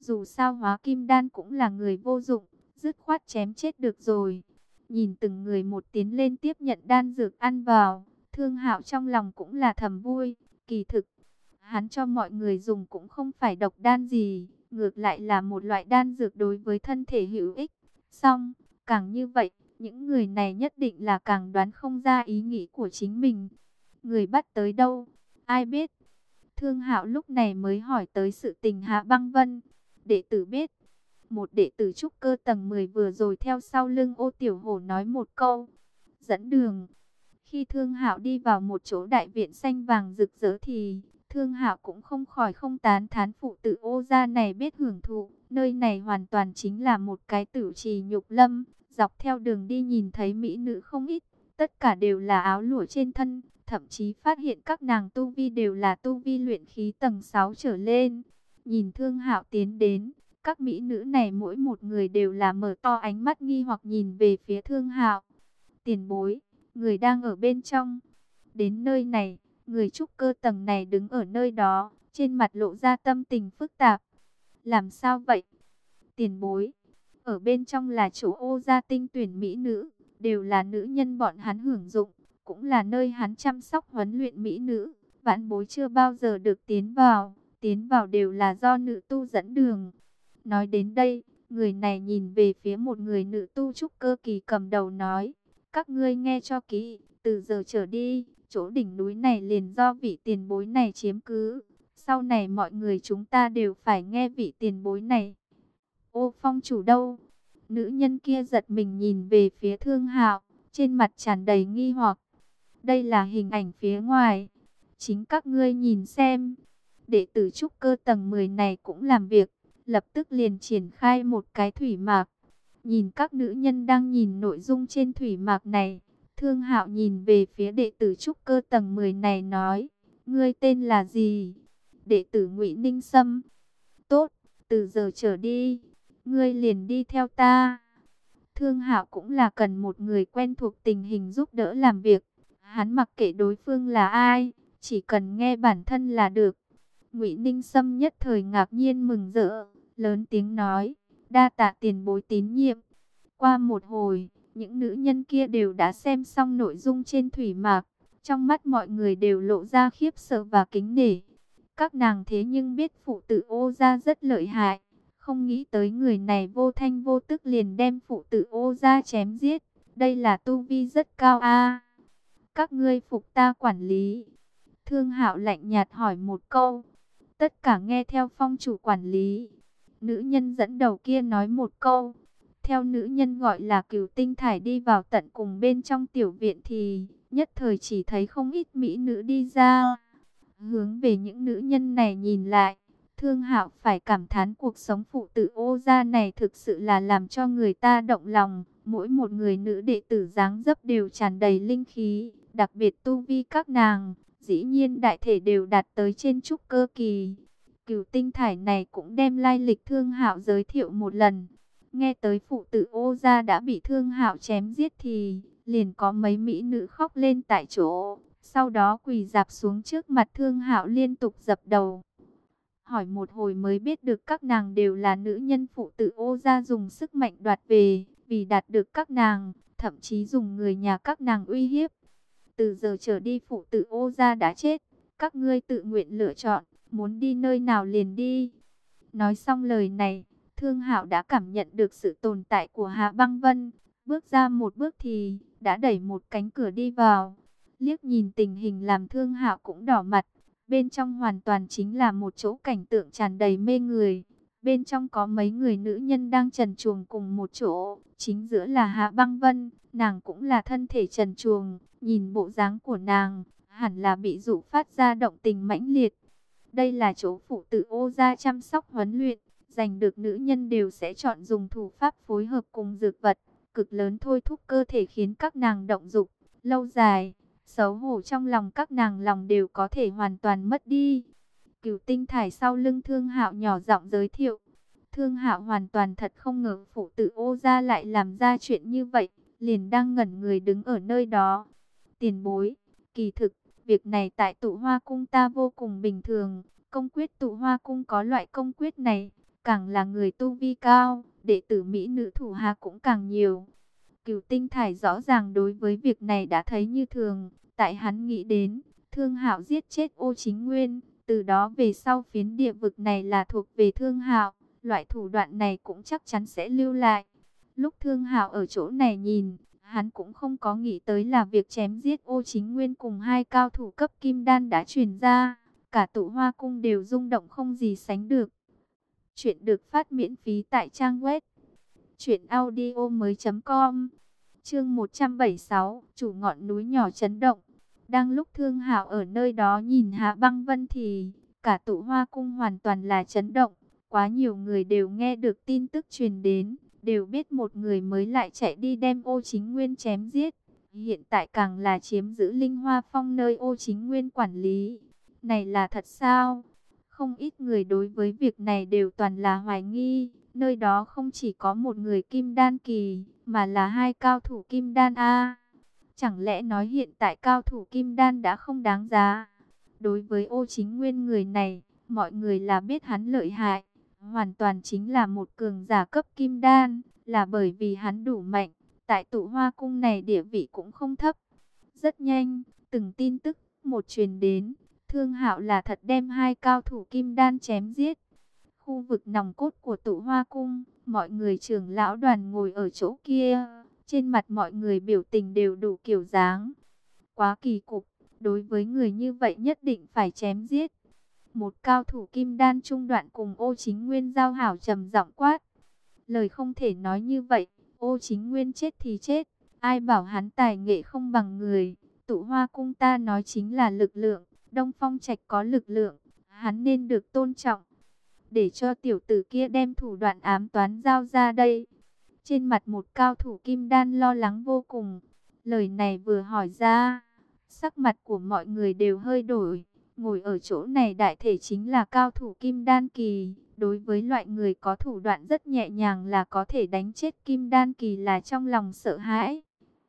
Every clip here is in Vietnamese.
Dù sao hóa kim đan cũng là người vô dụng, dứt khoát chém chết được rồi. Nhìn từng người một tiến lên tiếp nhận đan dược ăn vào, Thương Hạo trong lòng cũng là thầm vui. Kỳ thực, hắn cho mọi người dùng cũng không phải độc đan gì, ngược lại là một loại đan dược đối với thân thể hữu ích. Song, càng như vậy, những người này nhất định là càng đoán không ra ý nghĩ của chính mình. Người bắt tới đâu? Ai biết? Thương Hạo lúc này mới hỏi tới sự tình Hạ Băng Vân. Đệ tử biết. Một đệ tử trúc cơ tầng 10 vừa rồi theo sau lưng Ô Tiểu Hổ nói một câu. Dẫn đường. Khi Thương Hạo đi vào một chỗ đại viện xanh vàng rực rỡ thì Thương Hạo cũng không khỏi không tán thán phụ tử Ô gia này biết hưởng thụ. Nơi này hoàn toàn chính là một cái tử trì nhục lâm. Dọc theo đường đi nhìn thấy mỹ nữ không ít. Tất cả đều là áo lụa trên thân. Thậm chí phát hiện các nàng tu vi đều là tu vi luyện khí tầng 6 trở lên. Nhìn Thương Hạo tiến đến, các mỹ nữ này mỗi một người đều là mở to ánh mắt nghi hoặc nhìn về phía Thương Hạo. Tiền bối, người đang ở bên trong. Đến nơi này, người trúc cơ tầng này đứng ở nơi đó, trên mặt lộ ra tâm tình phức tạp. Làm sao vậy? Tiền bối, ở bên trong là chỗ Ô gia tinh tuyển mỹ nữ, đều là nữ nhân bọn hắn hưởng dụng, cũng là nơi hắn chăm sóc huấn luyện mỹ nữ. Vãn bối chưa bao giờ được tiến vào đều là do nữ tu dẫn đường. Nói đến đây, người này nhìn về phía một người nữ tu trúc cơ kỳ cầm đầu nói, các ngươi nghe cho kỹ, từ giờ trở đi, chỗ đỉnh núi này liền do vị tiền bối này chiếm cứ. Sau này mọi người chúng ta đều phải nghe vị tiền bối này. Ô Phong chủ đâu? Nữ nhân kia giật mình nhìn về phía Thương Hạo, trên mặt tràn đầy nghi hoặc. Đây là hình ảnh phía ngoài, chính các ngươi nhìn xem. Đệ tử trúc cơ tầng 10 này cũng làm việc, lập tức liền triển khai một cái thủy mạc. Nhìn các nữ nhân đang nhìn nội dung trên thủy mạc này, Thương Hạo nhìn về phía đệ tử trúc cơ tầng 10 này nói, ngươi tên là gì? Đệ tử Ngụy Ninh Sâm. Tốt, từ giờ trở đi, ngươi liền đi theo ta. Thương Hạo cũng là cần một người quen thuộc tình hình giúp đỡ làm việc. Hắn mặc kệ đối phương là ai, chỉ cần nghe bản thân là được. Ngụy Ninh Sâm nhất thời ngạc nhiên mừng rỡ, lớn tiếng nói, đa tạ tiền bối tín nhiệm. Qua một hồi, những nữ nhân kia đều đã xem xong nội dung trên thủy mạc. Trong mắt mọi người đều lộ ra khiếp sợ và kính nể. Các nàng thế nhưng biết phụ tử Ô gia rất lợi hại. Không nghĩ tới người này vô thanh vô tức liền đem phụ tử Ô gia chém giết. Đây là tu vi rất cao a. Các ngươi phục ta quản lý. Thương Hạo lạnh nhạt hỏi một câu. Tất cả nghe theo phong chủ quản lý. Nữ nhân dẫn đầu kia nói một câu. Theo nữ nhân gọi là Cửu Tinh Thải đi vào tận cùng bên trong tiểu viện thì nhất thời chỉ thấy không ít mỹ nữ đi ra. Hướng về những nữ nhân này nhìn lại, Thương Hạo phải cảm thán cuộc sống phụ tử Ô gia này thực sự là làm cho người ta động lòng. Mỗi một người nữ đệ tử dáng dấp đều tràn đầy linh khí, đặc biệt tu vi các nàng, dĩ nhiên đại thể đều đạt tới trên trúc cơ kỳ. Cửu Tinh Thải này cũng đem lai lịch Thương Hạo giới thiệu một lần. Nghe tới phụ tử Ô gia đã bị Thương Hạo chém giết thì liền có mấy mỹ nữ khóc lên tại chỗ, sau đó quỳ rạp xuống trước mặt Thương Hạo liên tục dập đầu. Hỏi một hồi mới biết được các nàng đều là nữ nhân phụ tử Ô gia dùng sức mạnh đoạt về, vì đạt được các nàng, thậm chí dùng người nhà các nàng uy hiếp. Từ giờ trở đi phụ tử Ô gia đã chết, các ngươi tự nguyện lựa chọn, muốn đi nơi nào liền đi. Nói xong lời này, Thương Hạo đã cảm nhận được sự tồn tại của Hạ Băng Vân, bước ra một bước thì đã đẩy một cánh cửa đi vào. Liếc nhìn tình hình làm Thương Hạo cũng đỏ mặt. Bên trong hoàn toàn chính là một chỗ cảnh tượng tràn đầy mê người. Bên trong có mấy người nữ nhân đang trần truồng cùng một chỗ. Chính giữa là Hạ Băng Vân, nàng cũng là thân thể trần truồng. Nhìn bộ dáng của nàng, hẳn là bị dụ phát ra động tình mãnh liệt. Đây là chỗ phụ tử Ô gia chăm sóc huấn luyện. Giành được nữ nhân đều sẽ chọn dùng thủ pháp phối hợp cùng dược vật. Cực lớn thôi thúc cơ thể khiến các nàng động dục. Lâu dài, xấu hổ trong lòng các nàng lòng đều có thể hoàn toàn mất đi. Cửu Tinh Thải sau lưng Thương Hạo nhỏ giọng giới thiệu. Thương Hạo hoàn toàn thật không ngờ phụ tử Ô gia lại làm ra chuyện như vậy. Liền đang ngẩn người đứng ở nơi đó. Tiền bối, kỳ thực, việc này tại Tụ Hoa Cung ta vô cùng bình thường. Công quyết Tụ Hoa Cung có loại công quyết này. càng là người tu vi cao, đệ tử mỹ nữ thủ hạ cũng càng nhiều. Cửu Tinh Thải rõ ràng đối với việc này đã thấy như thường, tại hắn nghĩ đến, Thương Hạo giết chết Ô Chính Nguyên, từ đó về sau phiến địa vực này là thuộc về Thương Hạo, loại thủ đoạn này cũng chắc chắn sẽ lưu lại. Lúc Thương Hạo ở chỗ này nhìn, hắn cũng không có nghĩ tới là việc chém giết Ô Chính Nguyên cùng hai cao thủ cấp kim đan đã truyền ra, cả Tụ Hoa cung đều rung động không gì sánh được. Chuyện được phát miễn phí tại trang web truyệnaudiomoi.com. Chương 176, chủ ngọn núi nhỏ chấn động. Đang lúc Thương Hạo ở nơi đó nhìn Hạ Băng Vân thì cả Tụ Hoa cung hoàn toàn là chấn động. Quá nhiều người đều nghe được tin tức truyền đến, đều biết một người mới lại chạy đi đem Ô Chính Nguyên chém giết. Hiện tại càng là chiếm giữ Linh Hoa Phong nơi Ô Chính Nguyên quản lý. Này là thật sao? Không ít người đối với việc này đều toàn là hoài nghi. Nơi đó không chỉ có một người kim đan kỳ, mà là hai cao thủ kim đan A. Chẳng lẽ nói hiện tại cao thủ kim đan đã không đáng giá? Đối với Ô Chính Nguyên người này, mọi người là biết hắn lợi hại, hoàn toàn chính là một cường giả cấp kim đan, là bởi vì hắn đủ mạnh, tại Tụ Hoa cung này địa vị cũng không thấp. Rất nhanh, từng tin tức một truyền đến, Thương Hạo là thật đem hai cao thủ kim đan chém giết. Khu vực nòng cốt của Tụ Hoa cung, mọi người trưởng lão đoàn ngồi ở chỗ kia, trên mặt mọi người biểu tình đều đủ kiểu dáng. Quá kỳ cục, đối với người như vậy nhất định phải chém giết. Một cao thủ kim đan trung đoạn cùng Ô Chính Nguyên giao hảo trầm giọng quát. Lời không thể nói như vậy, Ô Chính Nguyên chết thì chết, ai bảo hắn tài nghệ không bằng người. Tụ Hoa cung ta nói chính là lực lượng, Đông Phong Trạch có lực lượng, hắn nên được tôn trọng. Để cho tiểu tử kia đem thủ đoạn ám toán giao ra đây. Trên mặt một cao thủ kim đan lo lắng vô cùng. Lời này vừa hỏi ra, sắc mặt của mọi người đều hơi đổi. Ngồi ở chỗ này đại thể chính là cao thủ kim đan kỳ. Đối với loại người có thủ đoạn rất nhẹ nhàng là có thể đánh chết kim đan kỳ là trong lòng sợ hãi.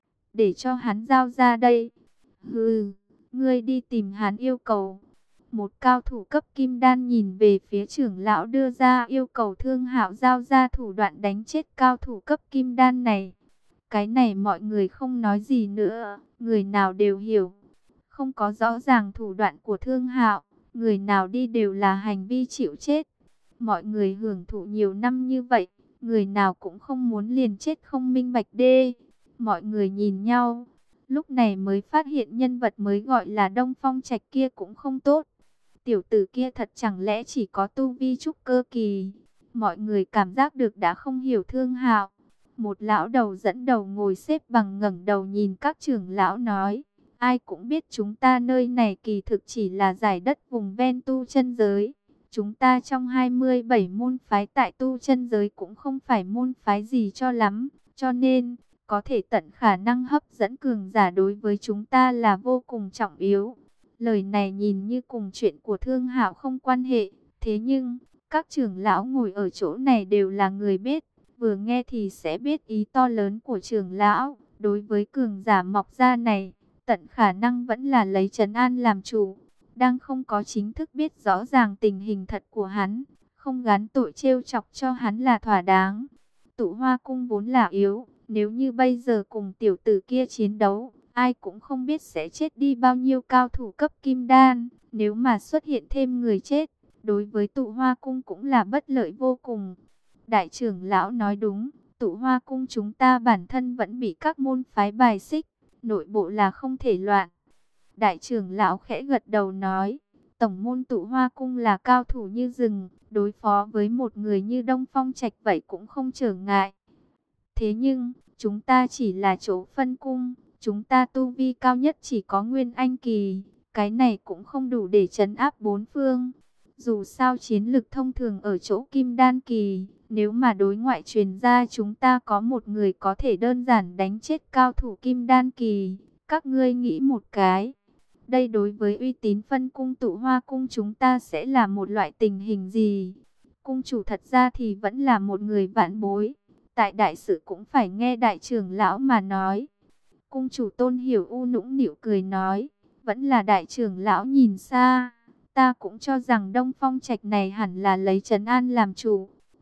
Để cho hắn giao ra đây. Hừ, ngươi đi tìm hắn yêu cầu. Một cao thủ cấp kim đan nhìn về phía trưởng lão đưa ra yêu cầu Thương Hạo giao ra thủ đoạn đánh chết cao thủ cấp kim đan này. Cái này mọi người không nói gì nữa, người nào đều hiểu. Không có rõ ràng thủ đoạn của Thương Hạo, người nào đi đều là hành vi chịu chết. Mọi người hưởng thụ nhiều năm như vậy, người nào cũng không muốn liền chết không minh bạch đê. Mọi người nhìn nhau, lúc này mới phát hiện nhân vật mới gọi là Đông Phong Trạch kia cũng không tốt. Tiểu tử kia thật chẳng lẽ chỉ có tu vi trúc cơ kỳ. Mọi người cảm giác được đã không hiểu Thương Hạo. Một lão đầu dẫn đầu ngồi xếp bằng ngẩng đầu nhìn các trưởng lão nói. Ai cũng biết chúng ta nơi này kỳ thực chỉ là giải đất vùng ven tu chân giới. Chúng ta trong 27 môn phái tại tu chân giới cũng không phải môn phái gì cho lắm. Cho nên, có thể tận khả năng hấp dẫn cường giả đối với chúng ta là vô cùng trọng yếu. Lời này nhìn như cùng chuyện của Thương Hạo không quan hệ, thế nhưng các trưởng lão ngồi ở chỗ này đều là người biết, vừa nghe thì sẽ biết ý to lớn của trưởng lão. Đối với cường giả mọc ra này, tận khả năng vẫn là lấy trấn an làm chủ, đang không có chính thức biết rõ ràng tình hình thật của hắn, không gán tội trêu chọc cho hắn là thỏa đáng. Tụ Hoa cung vốn là yếu, nếu như bây giờ cùng tiểu tử kia chiến đấu, ai cũng không biết sẽ chết đi bao nhiêu cao thủ cấp kim đan. Nếu mà xuất hiện thêm người chết, đối với Tụ Hoa cung cũng là bất lợi vô cùng. Đại trưởng lão nói đúng, Tụ Hoa cung chúng ta bản thân vẫn bị các môn phái bài xích, nội bộ là không thể loạn. Đại trưởng lão khẽ gật đầu nói, tổng môn Tụ Hoa cung là cao thủ như rừng, đối phó với một người như Đông Phong Trạch vậy cũng không trở ngại. Thế nhưng, chúng ta chỉ là chỗ phân cung, chúng ta tu vi cao nhất chỉ có Nguyên Anh kỳ, cái này cũng không đủ để trấn áp bốn phương. Dù sao chiến lực thông thường ở chỗ Kim Đan kỳ, nếu mà đối ngoại truyền ra chúng ta có một người có thể đơn giản đánh chết cao thủ Kim Đan kỳ, các ngươi nghĩ một cái. Đây đối với uy tín phân cung Tụ Hoa cung chúng ta sẽ là một loại tình hình gì? Cung chủ thật ra thì vẫn là một người vạn bối. Tại đại sự cũng phải nghe đại trưởng lão mà nói. Cung chủ Tôn Hiểu U nũng nịu cười nói, vẫn là đại trưởng lão nhìn xa. Ta cũng cho rằng Đông Phong Trạch này hẳn là lấy trấn an làm chủ.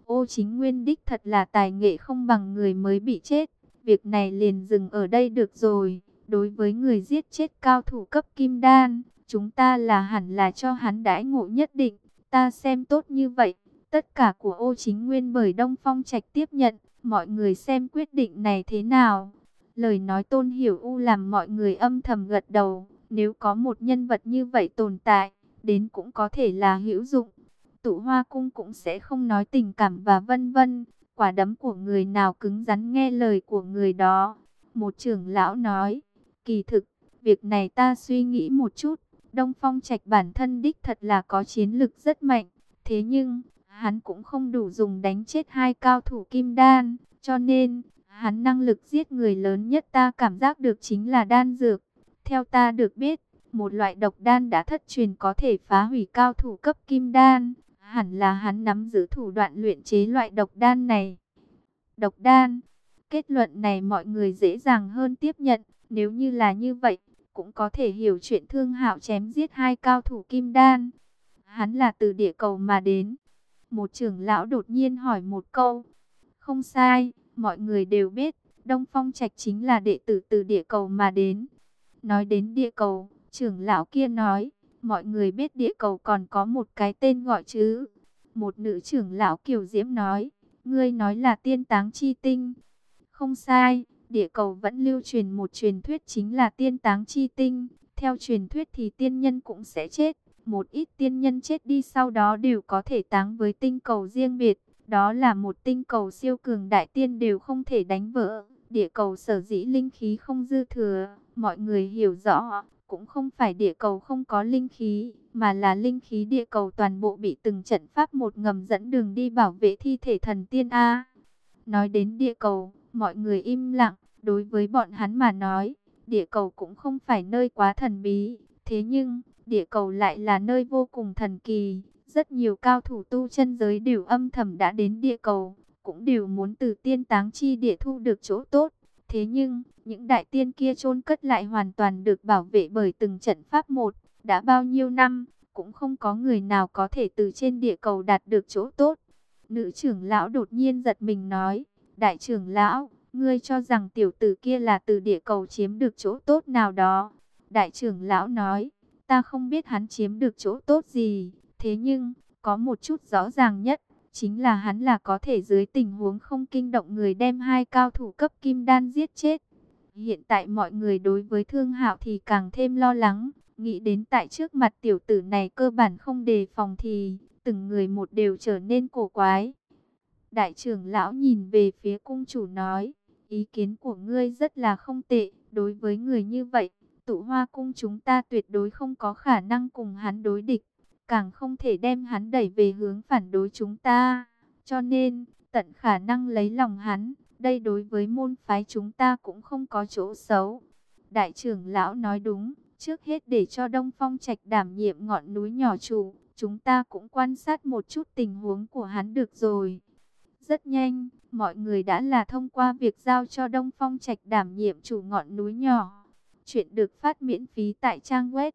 Ô Chính Nguyên đích thật là tài nghệ không bằng người mới bị chết. Việc này liền dừng ở đây được rồi. Đối với người giết chết cao thủ cấp kim đan, chúng ta là hẳn là cho hắn đãi ngộ nhất định. Ta xem tốt như vậy. Tất cả của Ô Chính Nguyên bởi Đông Phong Trạch tiếp nhận. Mọi người xem quyết định này thế nào. Lời nói Tôn Hiểu U làm mọi người âm thầm gật đầu. Nếu có một nhân vật như vậy tồn tại, đến cũng có thể là hữu dụng. Tụ Hoa Cung cũng sẽ không nói tình cảm và vân vân. Quả đấm của người nào cứng rắn nghe lời của người đó. Một trưởng lão nói, kỳ thực, việc này ta suy nghĩ một chút. Đông Phong Trạch bản thân đích thật là có chiến lực rất mạnh. Thế nhưng, hắn cũng không đủ dùng đánh chết hai cao thủ kim đan. Cho nên, hắn năng lực giết người lớn nhất ta cảm giác được chính là đan dược. Theo ta được biết, một loại độc đan đã thất truyền có thể phá hủy cao thủ cấp kim đan. Hẳn là hắn nắm giữ thủ đoạn luyện chế loại độc đan này. Độc đan. Kết luận này mọi người dễ dàng hơn tiếp nhận. Nếu như là như vậy, cũng có thể hiểu chuyện Thương Hạo chém giết hai cao thủ kim đan. Hắn là từ địa cầu mà đến. Một trưởng lão đột nhiên hỏi một câu. Không sai, mọi người đều biết, Đông Phong Trạch chính là đệ tử từ địa cầu mà đến. Nói đến địa cầu, trưởng lão kia nói, mọi người biết địa cầu còn có một cái tên gọi chứ. Một nữ trưởng lão Kiều Diễm nói, ngươi nói là tiên táng chi tinh. Không sai, địa cầu vẫn lưu truyền một truyền thuyết chính là tiên táng chi tinh. Theo truyền thuyết thì tiên nhân cũng sẽ chết. Một ít tiên nhân chết đi sau đó đều có thể táng với tinh cầu riêng biệt. Đó là một tinh cầu siêu cường đại tiên đều không thể đánh vỡ. Địa cầu sở dĩ linh khí không dư thừa. Mọi người hiểu rõ, cũng không phải địa cầu không có linh khí, mà là linh khí địa cầu toàn bộ bị từng trận pháp một ngầm dẫn đường đi bảo vệ thi thể thần tiên A. Nói đến địa cầu, mọi người im lặng. Đối với bọn hắn mà nói, địa cầu cũng không phải nơi quá thần bí. Thế nhưng, địa cầu lại là nơi vô cùng thần kỳ. Rất nhiều cao thủ tu chân giới đều âm thầm đã đến địa cầu, cũng đều muốn từ tiên táng chi địa thu được chỗ tốt. Thế nhưng, những đại tiên kia chôn cất lại hoàn toàn được bảo vệ bởi từng trận pháp một. Đã bao nhiêu năm, cũng không có người nào có thể từ trên địa cầu đạt được chỗ tốt. Nữ trưởng lão đột nhiên giật mình nói, đại trưởng lão, ngươi cho rằng tiểu tử kia là từ địa cầu chiếm được chỗ tốt nào đó. Đại trưởng lão nói, ta không biết hắn chiếm được chỗ tốt gì. Thế nhưng, có một chút rõ ràng nhất, chính là hắn là có thể dưới tình huống không kinh động người đem hai cao thủ cấp kim đan giết chết. Hiện tại mọi người đối với Thương Hạo thì càng thêm lo lắng, nghĩ đến tại trước mặt tiểu tử này cơ bản không đề phòng thì từng người một đều trở nên cổ quái. Đại trưởng lão nhìn về phía cung chủ nói, ý kiến của ngươi rất là không tệ, đối với người như vậy, Tụ Hoa cung chúng ta tuyệt đối không có khả năng cùng hắn đối địch. Càng không thể đem hắn đẩy về hướng phản đối chúng ta. Cho nên, tận khả năng lấy lòng hắn, đây đối với môn phái chúng ta cũng không có chỗ xấu. Đại trưởng lão nói đúng, trước hết để cho Đông Phong Trạch đảm nhiệm ngọn núi nhỏ chủ, chúng ta cũng quan sát một chút tình huống của hắn được rồi. Rất nhanh, mọi người đã là thông qua việc giao cho Đông Phong Trạch đảm nhiệm chủ ngọn núi nhỏ. Chuyện được phát miễn phí tại trang web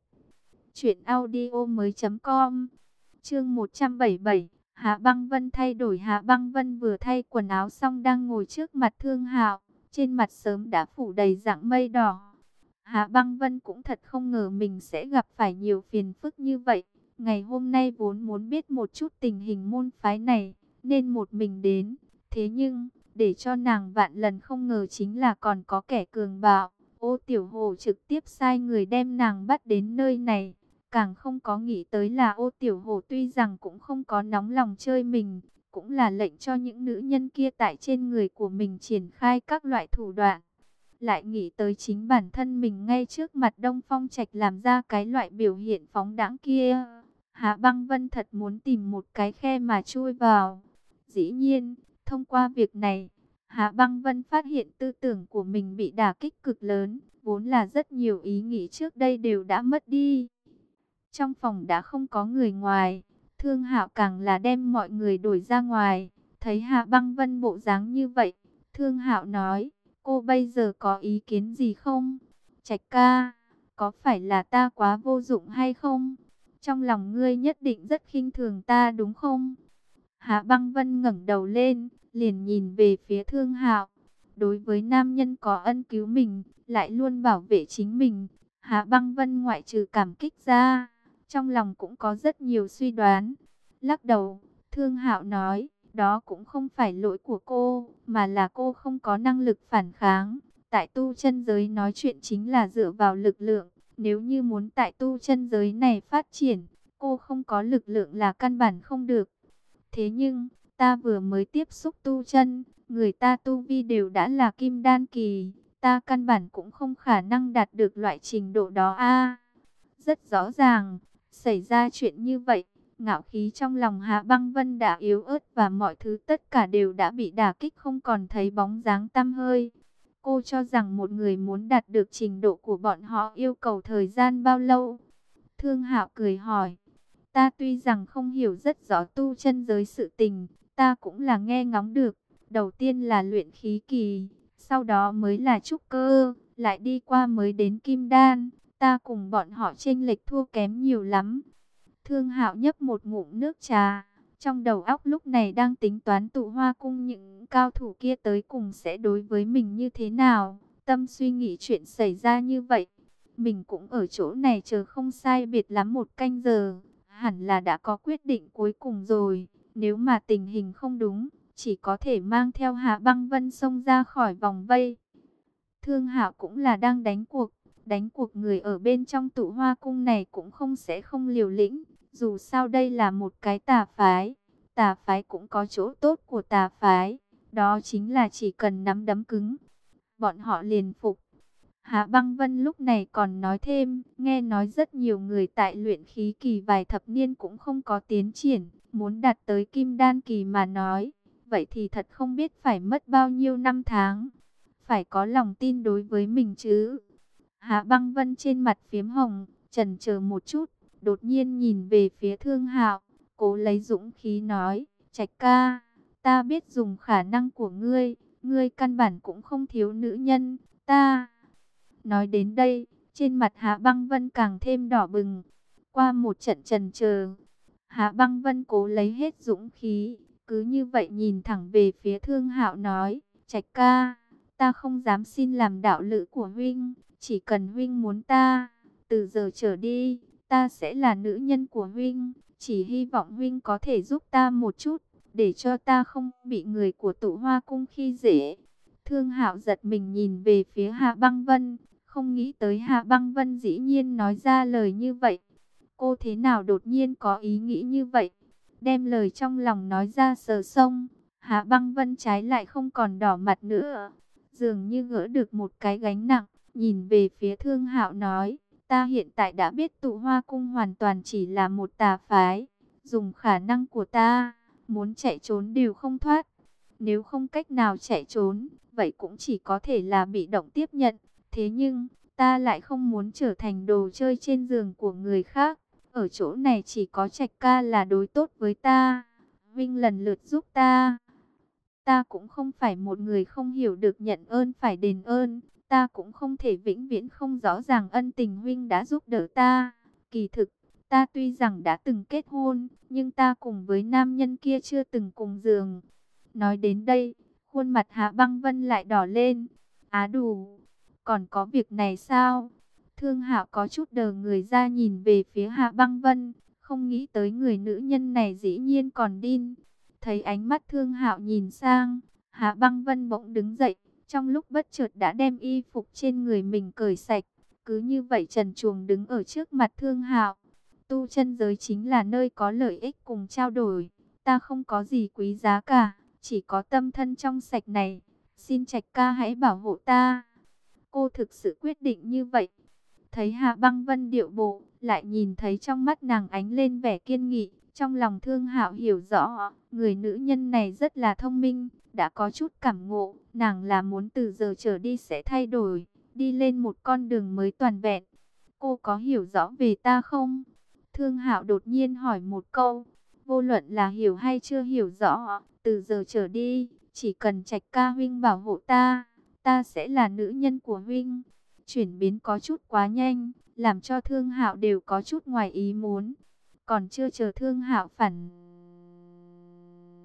truyệnaudiomoi.com. Chương 177, Hạ Băng Vân thay đổi. Hạ Băng Vân vừa thay quần áo xong đang ngồi trước mặt Thương Hạo, trên mặt sớm đã phủ đầy dạng mây đỏ. Hạ Băng Vân cũng thật không ngờ mình sẽ gặp phải nhiều phiền phức như vậy. Ngày hôm nay vốn muốn biết một chút tình hình môn phái này, nên một mình đến. Thế nhưng, để cho nàng vạn lần không ngờ chính là còn có kẻ cường bạo. Ô Tiểu Hồ trực tiếp sai người đem nàng bắt đến nơi này. Càng không có nghĩ tới là Ô Tiểu Hồ tuy rằng cũng không có nóng lòng chơi mình, cũng là lệnh cho những nữ nhân kia tại trên người của mình triển khai các loại thủ đoạn. Lại nghĩ tới chính bản thân mình ngay trước mặt Đông Phong Trạch làm ra cái loại biểu hiện phóng đãng kia. Hạ Băng Vân thật muốn tìm một cái khe mà chui vào. Dĩ nhiên, thông qua việc này, Hạ Băng Vân phát hiện tư tưởng của mình bị đả kích cực lớn, vốn là rất nhiều ý nghĩ trước đây đều đã mất đi. Trong phòng đã không có người ngoài, Thương Hạo càng là đem mọi người đuổi ra ngoài. Thấy Hạ Băng Vân bộ dáng như vậy, Thương Hạo nói, cô bây giờ có ý kiến gì không? Trạch ca, có phải là ta quá vô dụng hay không? Trong lòng ngươi nhất định rất khinh thường ta đúng không? Hạ Băng Vân ngẩng đầu lên, liền nhìn về phía Thương Hạo. Đối với nam nhân có ân cứu mình, lại luôn bảo vệ chính mình, Hạ Băng Vân ngoại trừ cảm kích ra, trong lòng cũng có rất nhiều suy đoán. Lắc đầu, Thương Hạo nói, đó cũng không phải lỗi của cô, mà là cô không có năng lực phản kháng. Tại tu chân giới nói chuyện chính là dựa vào lực lượng. Nếu như muốn tại tu chân giới này phát triển, cô không có lực lượng là căn bản không được. Thế nhưng, ta vừa mới tiếp xúc tu chân, người ta tu vi đều đã là kim đan kỳ, ta căn bản cũng không khả năng đạt được loại trình độ đó a. Rất rõ ràng, xảy ra chuyện như vậy, ngạo khí trong lòng Hạ Băng Vân đã yếu ớt và mọi thứ tất cả đều đã bị đả kích không còn thấy bóng dáng tăm hơi. Cô cho rằng một người muốn đạt được trình độ của bọn họ yêu cầu thời gian bao lâu? Thương Hạo cười hỏi. Ta tuy rằng không hiểu rất rõ tu chân giới sự tình, ta cũng là nghe ngóng được. Đầu tiên là luyện khí kỳ, sau đó mới là trúc cơ, lại đi qua mới đến kim đan. Ta cùng bọn họ chênh lệch thua kém nhiều lắm. Thương Hạo nhấp một ngụm nước trà, trong đầu óc lúc này đang tính toán tụ hoa cung những cao thủ kia tới cùng sẽ đối với mình như thế nào. Tâm suy nghĩ chuyện xảy ra như vậy, mình cũng ở chỗ này chờ không sai biệt lắm 1 canh giờ, hẳn là đã có quyết định cuối cùng rồi. Nếu mà tình hình không đúng, chỉ có thể mang theo Hạ Băng Vân xông ra khỏi vòng vây. Thương Hạo cũng là đang đánh cuộc người ở bên trong tụ hoa cung này cũng không liều lĩnh. Dù sao đây là một cái tà phái cũng có chỗ tốt của tà phái, đó chính là chỉ cần nắm đấm cứng, bọn họ liền phục. Hạ Băng Vân lúc này còn nói thêm, nghe nói rất nhiều người tại luyện khí kỳ vài thập niên cũng không có tiến triển, muốn đạt tới kim đan kỳ mà nói, vậy thì thật không biết phải mất bao nhiêu năm tháng. Phải có lòng tin đối với mình chứ. Hạ Băng Vân trên mặt phiếm hồng, chần chờ một chút, đột nhiên nhìn về phía Thương Hạo, cố lấy dũng khí nói, Trạch ca, ta biết dùng khả năng của ngươi, ngươi căn bản cũng không thiếu nữ nhân, ta. Nói đến đây, trên mặt Hạ Băng Vân càng thêm đỏ bừng. Qua một trận chần chờ, Hạ Băng Vân cố lấy hết dũng khí, cứ như vậy nhìn thẳng về phía Thương Hạo nói, Trạch ca, ta không dám xin làm đạo lữ của huynh, chỉ cần huynh muốn ta, từ giờ trở đi, ta sẽ là nữ nhân của huynh, chỉ hy vọng huynh có thể giúp ta một chút, để cho ta không bị người của tụ hoa cung khi dễ. Thương Hạo giật mình nhìn về phía Hạ Băng Vân, không nghĩ tới Hạ Băng Vân dĩ nhiên nói ra lời như vậy. Cô thế nào đột nhiên có ý nghĩ như vậy? Đem lời trong lòng nói ra sờ sông, Hạ Băng Vân trái lại không còn đỏ mặt nữa, dường như gỡ được một cái gánh nặng, nhìn về phía Thương Hạo nói, ta hiện tại đã biết tụ hoa cung hoàn toàn chỉ là một tà phái, dùng khả năng của ta, muốn chạy trốn đều không thoát. Nếu không cách nào chạy trốn, vậy cũng chỉ có thể là bị động tiếp nhận. Thế nhưng, ta lại không muốn trở thành đồ chơi trên giường của người khác. Ở chỗ này chỉ có Trạch ca là đối tốt với ta. Vinh lần lượt giúp ta. Ta cũng không phải một người không hiểu được nhận ơn phải đền ơn. Ta cũng không thể vĩnh viễn không rõ ràng ân tình huynh đã giúp đỡ ta. Kỳ thực, ta tuy rằng đã từng kết hôn, nhưng ta cùng với nam nhân kia chưa từng cùng giường. Nói đến đây, khuôn mặt Hạ Băng Vân lại đỏ lên. Á đủ, còn có việc này sao? Thương Hạo có chút đờ người ra nhìn về phía Hạ Băng Vân, không nghĩ tới người nữ nhân này dĩ nhiên còn điên. Thấy ánh mắt Thương Hạo nhìn sang, Hạ Băng Vân bỗng đứng dậy, trong lúc bất chợt đã đem y phục trên người mình cởi sạch, cứ như vậy trần truồng đứng ở trước mặt Thương Hạo. Tu chân giới chính là nơi có lợi ích cùng trao đổi, ta không có gì quý giá cả, chỉ có tâm thân trong sạch này, xin Trạch ca hãy bảo hộ ta. Cô thực sự quyết định như vậy. Thấy Hạ Băng Vân điệu bộ, lại nhìn thấy trong mắt nàng ánh lên vẻ kiên nghị, trong lòng Thương Hạo hiểu rõ, người nữ nhân này rất là thông minh, đã có chút cảm ngộ, nàng là muốn từ giờ trở đi sẽ thay đổi, đi lên một con đường mới toàn vẹn. Cô có hiểu rõ về ta không? Thương Hạo đột nhiên hỏi một câu, vô luận là hiểu hay chưa hiểu rõ, từ giờ trở đi, chỉ cần Trạch ca huynh bảo hộ ta, ta sẽ là nữ nhân của huynh. Chuyển biến có chút quá nhanh, làm cho Thương Hạo đều có chút ngoài ý muốn. Còn chưa chờ Thương Hạo phản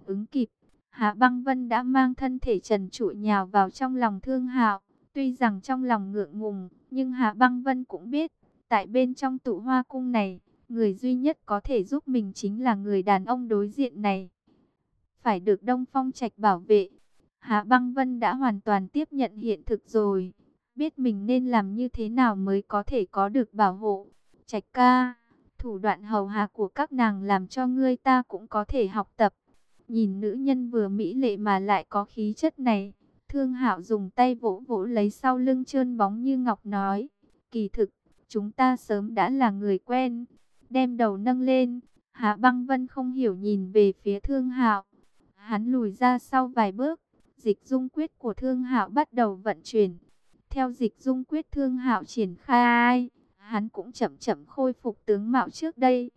ứng kịp, Hạ Băng Vân đã mang thân thể trần trụi nhào vào trong lòng Thương Hạo. Tuy rằng trong lòng ngượng ngùng, nhưng Hạ Băng Vân cũng biết, tại bên trong Tụ Hoa Cung này, người duy nhất có thể giúp mình chính là người đàn ông đối diện này. Phải được Đông Phong Trạch bảo vệ. Hạ Băng Vân đã hoàn toàn tiếp nhận hiện thực rồi. Biết mình nên làm như thế nào mới có thể có được bảo hộ. Trạch ca, thủ đoạn hầu hạ của các nàng làm cho ngươi ta cũng có thể học tập. Nhìn nữ nhân vừa mỹ lệ mà lại có khí chất này, Thương Hạo dùng tay vỗ vỗ lấy sau lưng trơn bóng như ngọc nói, kỳ thực, chúng ta sớm đã là người quen. Đem đầu nâng lên, Hạ Băng Vân không hiểu nhìn về phía Thương Hạo. Hắn lùi ra sau vài bước, dịch dung quyết của Thương Hạo bắt đầu vận chuyển. Theo dịch dung quyết Thương Hạo triển khai, hắn cũng chậm chậm khôi phục tướng mạo trước đây.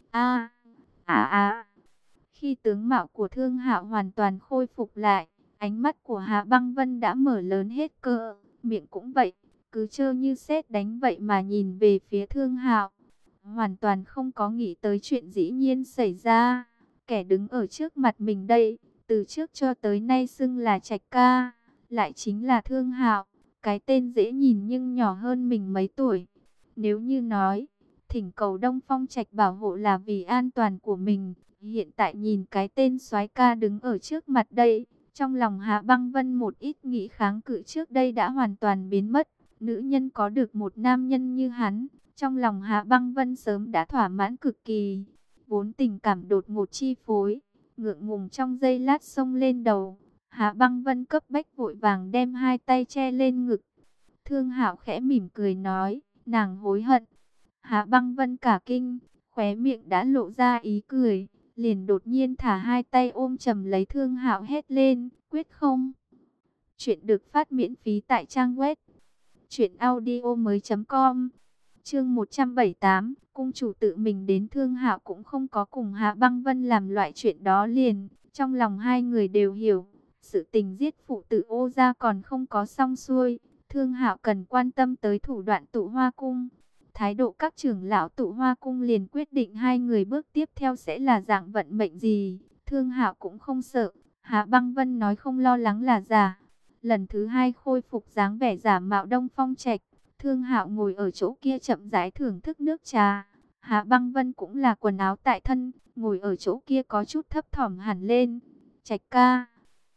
Khi tướng mạo của Thương Hạo hoàn toàn khôi phục lại, ánh mắt của Hạ Băng Vân đã mở lớn hết cỡ, miệng cũng vậy, cứ trơ như sét đánh vậy mà nhìn về phía Thương Hạo, hoàn toàn không có nghĩ tới chuyện dĩ nhiên xảy ra. Kẻ đứng ở trước mặt mình đây, từ trước cho tới nay xưng là Trạch ca, lại chính là Thương Hạo, cái tên dễ nhìn nhưng nhỏ hơn mình mấy tuổi. Nếu như nói, thỉnh cầu Đông Phong Trạch bảo hộ là vì an toàn của mình, hiện tại nhìn cái tên soái ca đứng ở trước mặt đây, trong lòng Hạ Băng Vân một ít nghĩ kháng cự trước đây đã hoàn toàn biến mất. Nữ nhân có được một nam nhân như hắn, trong lòng Hạ Băng Vân sớm đã thỏa mãn cực kỳ. Vốn tình cảm đột ngột chi phối, ngượng ngùng trong giây lát xông lên đầu. Hạ Băng Vân cấp bách vội vàng đem hai tay che lên ngực. Thương Hạo khẽ mỉm cười nói, nàng hối hận. Hạ Băng Vân cả kinh, khóe miệng đã lộ ra ý cười, liền đột nhiên thả hai tay ôm chầm lấy Thương Hạo hét lên, quyết không. Chuyện được phát miễn phí tại trang web truyệnaudiomoi.com. Chương 178, cung chủ tự mình đến. Thương Hạo cũng không có cùng Hạ Băng Vân làm loại chuyện đó liền, trong lòng hai người đều hiểu, sự tình giết phụ tử Ô gia còn không có xong xuôi, Thương Hạo cần quan tâm tới thủ đoạn Tụ Hoa Cung. Thái độ các trưởng lão Tụ Hoa Cung liền quyết định hai người bước tiếp theo sẽ là dạng vận mệnh gì. Thương Hạo cũng không sợ, Hạ Băng Vân nói không lo lắng là giả. Lần thứ hai khôi phục dáng vẻ giả mạo Đông Phong Trạch, Thương Hạo ngồi ở chỗ kia chậm rãi thưởng thức nước trà. Hạ Băng Vân cũng là quần áo tại thân, ngồi ở chỗ kia có chút thấp thỏm hẳn lên. Trạch ca.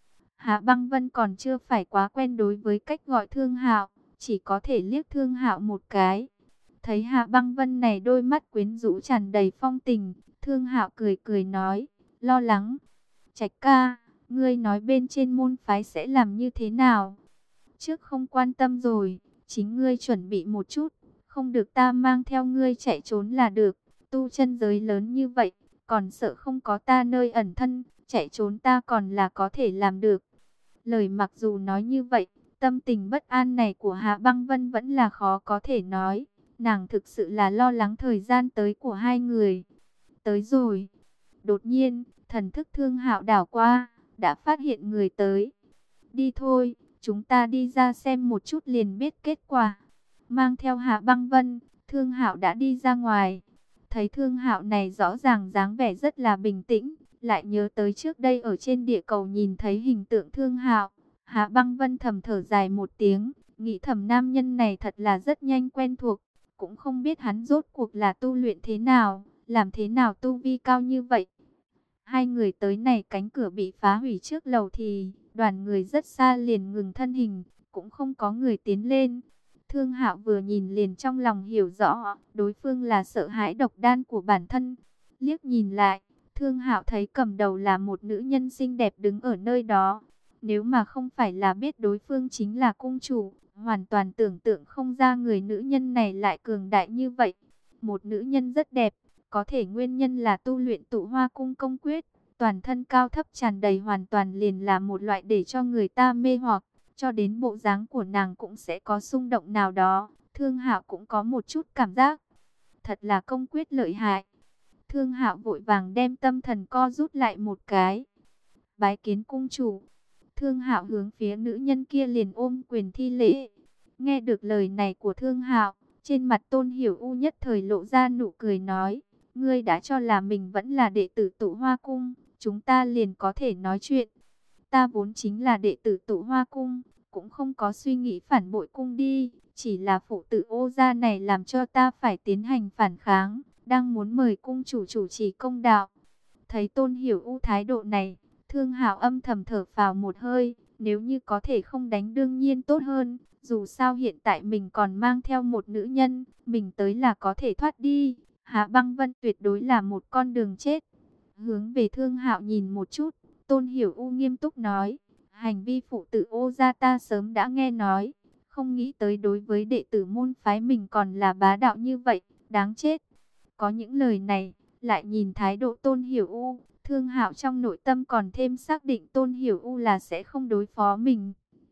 Hạ Băng Vân còn chưa phải quá quen đối với cách gọi Thương Hạo, chỉ có thể liếc Thương Hạo một cái. Thấy Hạ Băng Vân này đôi mắt quyến rũ tràn đầy phong tình, Thương Hạo cười cười nói, lo lắng. Trạch ca, ngươi nói bên trên môn phái sẽ làm như thế nào? Trước không quan tâm rồi, chính ngươi chuẩn bị một chút, không được ta mang theo ngươi chạy trốn là được. Tu chân giới lớn như vậy, còn sợ không có ta nơi ẩn thân, chạy trốn ta còn là có thể làm được. Lời mặc dù nói như vậy, tâm tình bất an này của Hạ Băng Vân vẫn là khó có thể nói. Nàng thực sự là lo lắng thời gian tới của hai người. Tới rồi. Đột nhiên, thần thức Thương Hạo đảo qua, đã phát hiện người tới. Đi thôi, chúng ta đi ra xem một chút liền biết kết quả. Mang theo Hạ Băng Vân, Thương Hạo đã đi ra ngoài. Thấy Thương Hạo này rõ ràng dáng vẻ rất là bình tĩnh, lại nhớ tới trước đây ở trên địa cầu nhìn thấy hình tượng Thương Hạo. Hạ Băng Vân thầm thở dài một tiếng, nghĩ thầm nam nhân này thật là rất nhanh quen thuộc. Cũng không biết hắn rốt cuộc là tu luyện thế nào, làm thế nào tu vi cao như vậy. Hai người tới này cánh cửa bị phá hủy trước lầu thì đoàn người rất xa liền ngừng thân hình, cũng không có người tiến lên. Thương Hạo vừa nhìn liền trong lòng hiểu rõ, đối phương là sợ hãi độc đan của bản thân. Liếc nhìn lại, Thương Hạo thấy cầm đầu là một nữ nhân xinh đẹp đứng ở nơi đó. Nếu mà không phải là biết đối phương chính là cung chủ, hoàn toàn tưởng tượng không ra người nữ nhân này lại cường đại như vậy. Một nữ nhân rất đẹp, có thể nguyên nhân là tu luyện Tụ Hoa Cung công quyết, toàn thân cao thấp tràn đầy hoàn toàn liền là một loại để cho người ta mê hoặc, cho đến bộ dáng của nàng cũng sẽ có xung động nào đó. Thương Hạo cũng có một chút cảm giác, thật là công quyết lợi hại. Thương Hạo vội vàng đem tâm thần co rút lại một cái. Bái kiến cung chủ. Thương Hạo hướng phía nữ nhân kia liền ôm quyền thi lễ. Nghe được lời này của Thương Hạo, trên mặt Tôn Hiểu U nhất thời lộ ra nụ cười nói, ngươi đã cho là mình vẫn là đệ tử Tụ Hoa Cung, chúng ta liền có thể nói chuyện. Ta vốn chính là đệ tử Tụ Hoa Cung, cũng không có suy nghĩ phản bội cung đi, chỉ là phụ tử Ô gia này làm cho ta phải tiến hành phản kháng, đang muốn mời cung chủ chủ trì công đạo. Thấy Tôn Hiểu U thái độ này, Thương Hạo âm thầm thở phào một hơi, nếu như có thể không đánh đương nhiên tốt hơn, dù sao hiện tại mình còn mang theo một nữ nhân, mình tới là có thể thoát đi. Hạ Băng Vân tuyệt đối là một con đường chết. Hướng về Thương Hạo nhìn một chút, Tôn Hiểu U nghiêm túc nói, hành vi phụ tử Ô gia ta sớm đã nghe nói, không nghĩ tới đối với đệ tử môn phái mình còn là bá đạo như vậy, đáng chết. Có những lời này, lại nhìn thái độ Tôn Hiểu U, Thương Hạo trong nội tâm còn thêm xác định Tôn Hiểu U là sẽ không đối phó mình.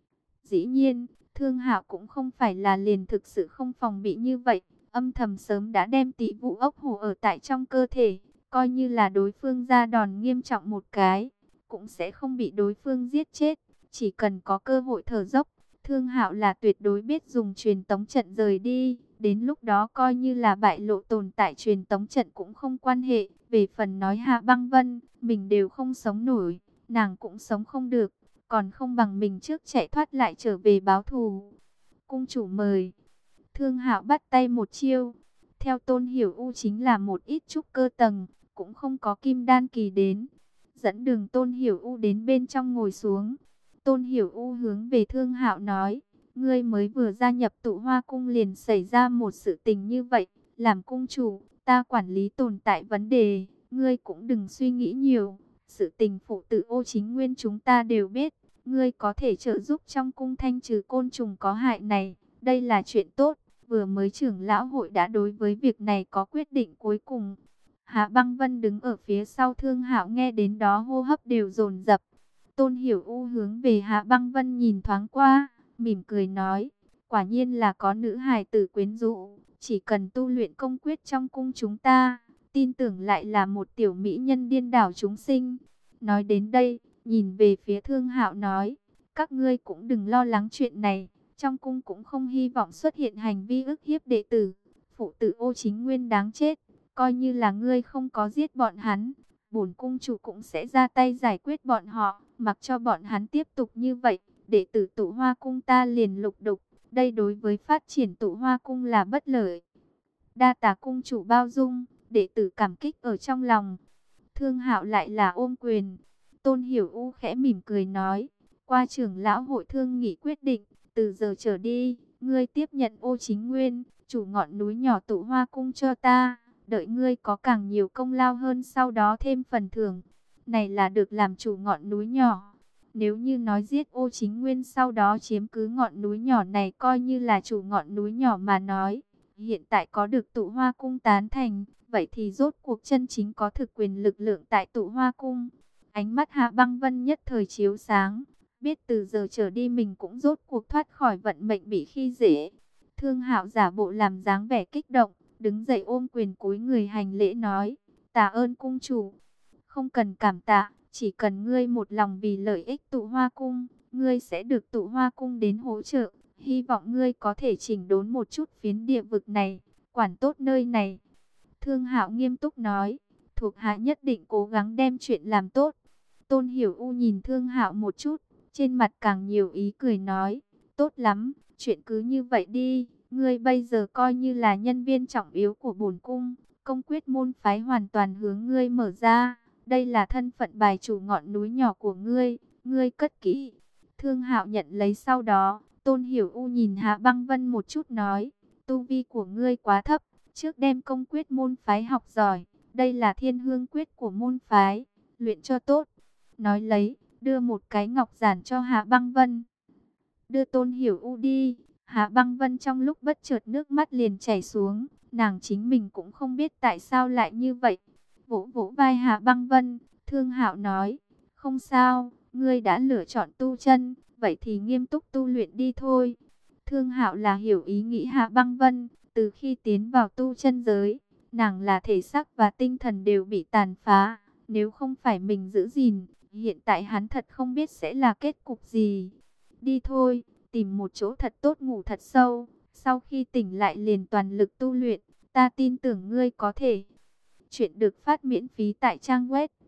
Dĩ nhiên, Thương Hạo cũng không phải là liền thực sự không phòng bị như vậy, âm thầm sớm đã đem Tỷ Vũ ốc hổ ở tại trong cơ thể, coi như là đối phương ra đòn nghiêm trọng một cái, cũng sẽ không bị đối phương giết chết, chỉ cần có cơ hội thở dốc, Thương Hạo là tuyệt đối biết dùng truyền tống trận rời đi, đến lúc đó coi như là bại lộ tồn tại truyền tống trận cũng không quan hệ, về phần nói Hạ Băng Vân, mình đều không sống nổi, nàng cũng sống không được, còn không bằng mình trước chạy thoát lại trở về báo thù. Cung chủ mời. Thương Hạo bắt tay một chiêu. Theo Tôn Hiểu U chính là một ít trúc cơ tầng, cũng không có kim đan kỳ đến. Dẫn đường Tôn Hiểu U đến bên trong ngồi xuống. Tôn Hiểu U hướng về Thương Hạo nói, ngươi mới vừa gia nhập Tụ Hoa Cung liền xảy ra một sự tình như vậy, làm cung chủ, ta quản lý tồn tại vấn đề, ngươi cũng đừng suy nghĩ nhiều. Sự tình phụ tử Ô Chính Nguyên chúng ta đều biết, ngươi có thể trợ giúp trong cung thanh trừ côn trùng có hại này, đây là chuyện tốt. Vừa mới trưởng lão hội đã đối với việc này có quyết định cuối cùng. Hạ Băng Vân đứng ở phía sau Thương Hạo nghe đến đó hô hấp đều dồn dập. Tôn Hiểu U hướng về Hạ Băng Vân nhìn thoáng qua, mỉm cười nói, quả nhiên là có nữ hài tử quyến rũ, chỉ cần tu luyện công quyết trong cung chúng ta, tin tưởng lại là một tiểu mỹ nhân điên đảo chúng sinh. Nói đến đây, nhìn về phía Thương Hạo nói, các ngươi cũng đừng lo lắng chuyện này, trong cung cũng không hy vọng xuất hiện hành vi ức hiếp đệ tử. Phụ tử Ô Chính Nguyên đáng chết, coi như là ngươi không có giết bọn hắn, bổn cung chủ cũng sẽ ra tay giải quyết bọn họ, mặc cho bọn hắn tiếp tục như vậy, đệ tử Tụ Hoa Cung ta liền lục đục, đây đối với phát triển Tụ Hoa Cung là bất lợi. Đa tạ cung chủ bao dung, đệ tử cảm kích ở trong lòng. Thương Hạo lại là ôm quyền. Tôn Hiểu U khẽ mỉm cười nói, qua trưởng lão hội thương nghị quyết định, từ giờ trở đi, ngươi tiếp nhận Ô Chính Nguyên, chủ ngọn núi nhỏ Tụ Hoa Cung cho ta, đợi ngươi có càng nhiều công lao hơn sau đó thêm phần thưởng. Này là được làm chủ ngọn núi nhỏ. Nếu như nói giết Ô Chính Nguyên sau đó chiếm cứ ngọn núi nhỏ này coi như là chủ ngọn núi nhỏ mà nói, hiện tại có được Tụ Hoa Cung tán thành, vậy thì rốt cuộc chân chính có thực quyền lực lượng tại Tụ Hoa Cung. Ánh mắt Hạ Băng Vân nhất thời chiếu sáng, biết từ giờ trở đi mình cũng rốt cuộc thoát khỏi vận mệnh bị khi dễ. Thương Hạo giả bộ làm dáng vẻ kích động, đứng dậy ôm quyền cúi người hành lễ nói, tạ ơn cung chủ. Không cần cảm tạ, chỉ cần ngươi một lòng vì lợi ích Tụ Hoa Cung, ngươi sẽ được Tụ Hoa Cung đến hỗ trợ. Hy vọng ngươi có thể chỉnh đốn một chút phiến địa vực này, quản tốt nơi này. Thương Hạo nghiêm túc nói, thuộc hạ nhất định cố gắng đem chuyện làm tốt. Tôn Hiểu U nhìn Thương Hạo một chút, trên mặt càng nhiều ý cười nói, tốt lắm, chuyện cứ như vậy đi, ngươi bây giờ coi như là nhân viên trọng yếu của bổn cung, công quyết môn phái hoàn toàn hướng ngươi mở ra, đây là thân phận bài chủ ngọn núi nhỏ của ngươi, ngươi cất kỹ. Thương Hạo nhận lấy sau đó, Tôn Hiểu U nhìn Hạ Băng Vân một chút nói, tu vi của ngươi quá thấp, trước đem công quyết môn phái học giỏi, đây là thiên hương quyết của môn phái, luyện cho tốt. Nói lấy, đưa một cái ngọc giản cho Hạ Băng Vân. Đưa Tôn Hiểu U đi. Hạ Băng Vân trong lúc bất chợt nước mắt liền chảy xuống, nàng chính mình cũng không biết tại sao lại như vậy. Vỗ vỗ vai Hạ Băng Vân, Thương Hạo nói, không sao, ngươi đã lựa chọn tu chân, vậy thì nghiêm túc tu luyện đi thôi. Thương Hạo là hiểu ý nghĩ Hạ Băng Vân, từ khi tiến vào tu chân giới, nàng là thể xác và tinh thần đều bị tàn phá, nếu không phải mình giữ gìn, hiện tại hắn thật không biết sẽ là kết cục gì. Đi thôi, tìm một chỗ thật tốt ngủ thật sâu, sau khi tỉnh lại liền toàn lực tu luyện, ta tin tưởng ngươi có thể. Chuyện được phát miễn phí tại trang web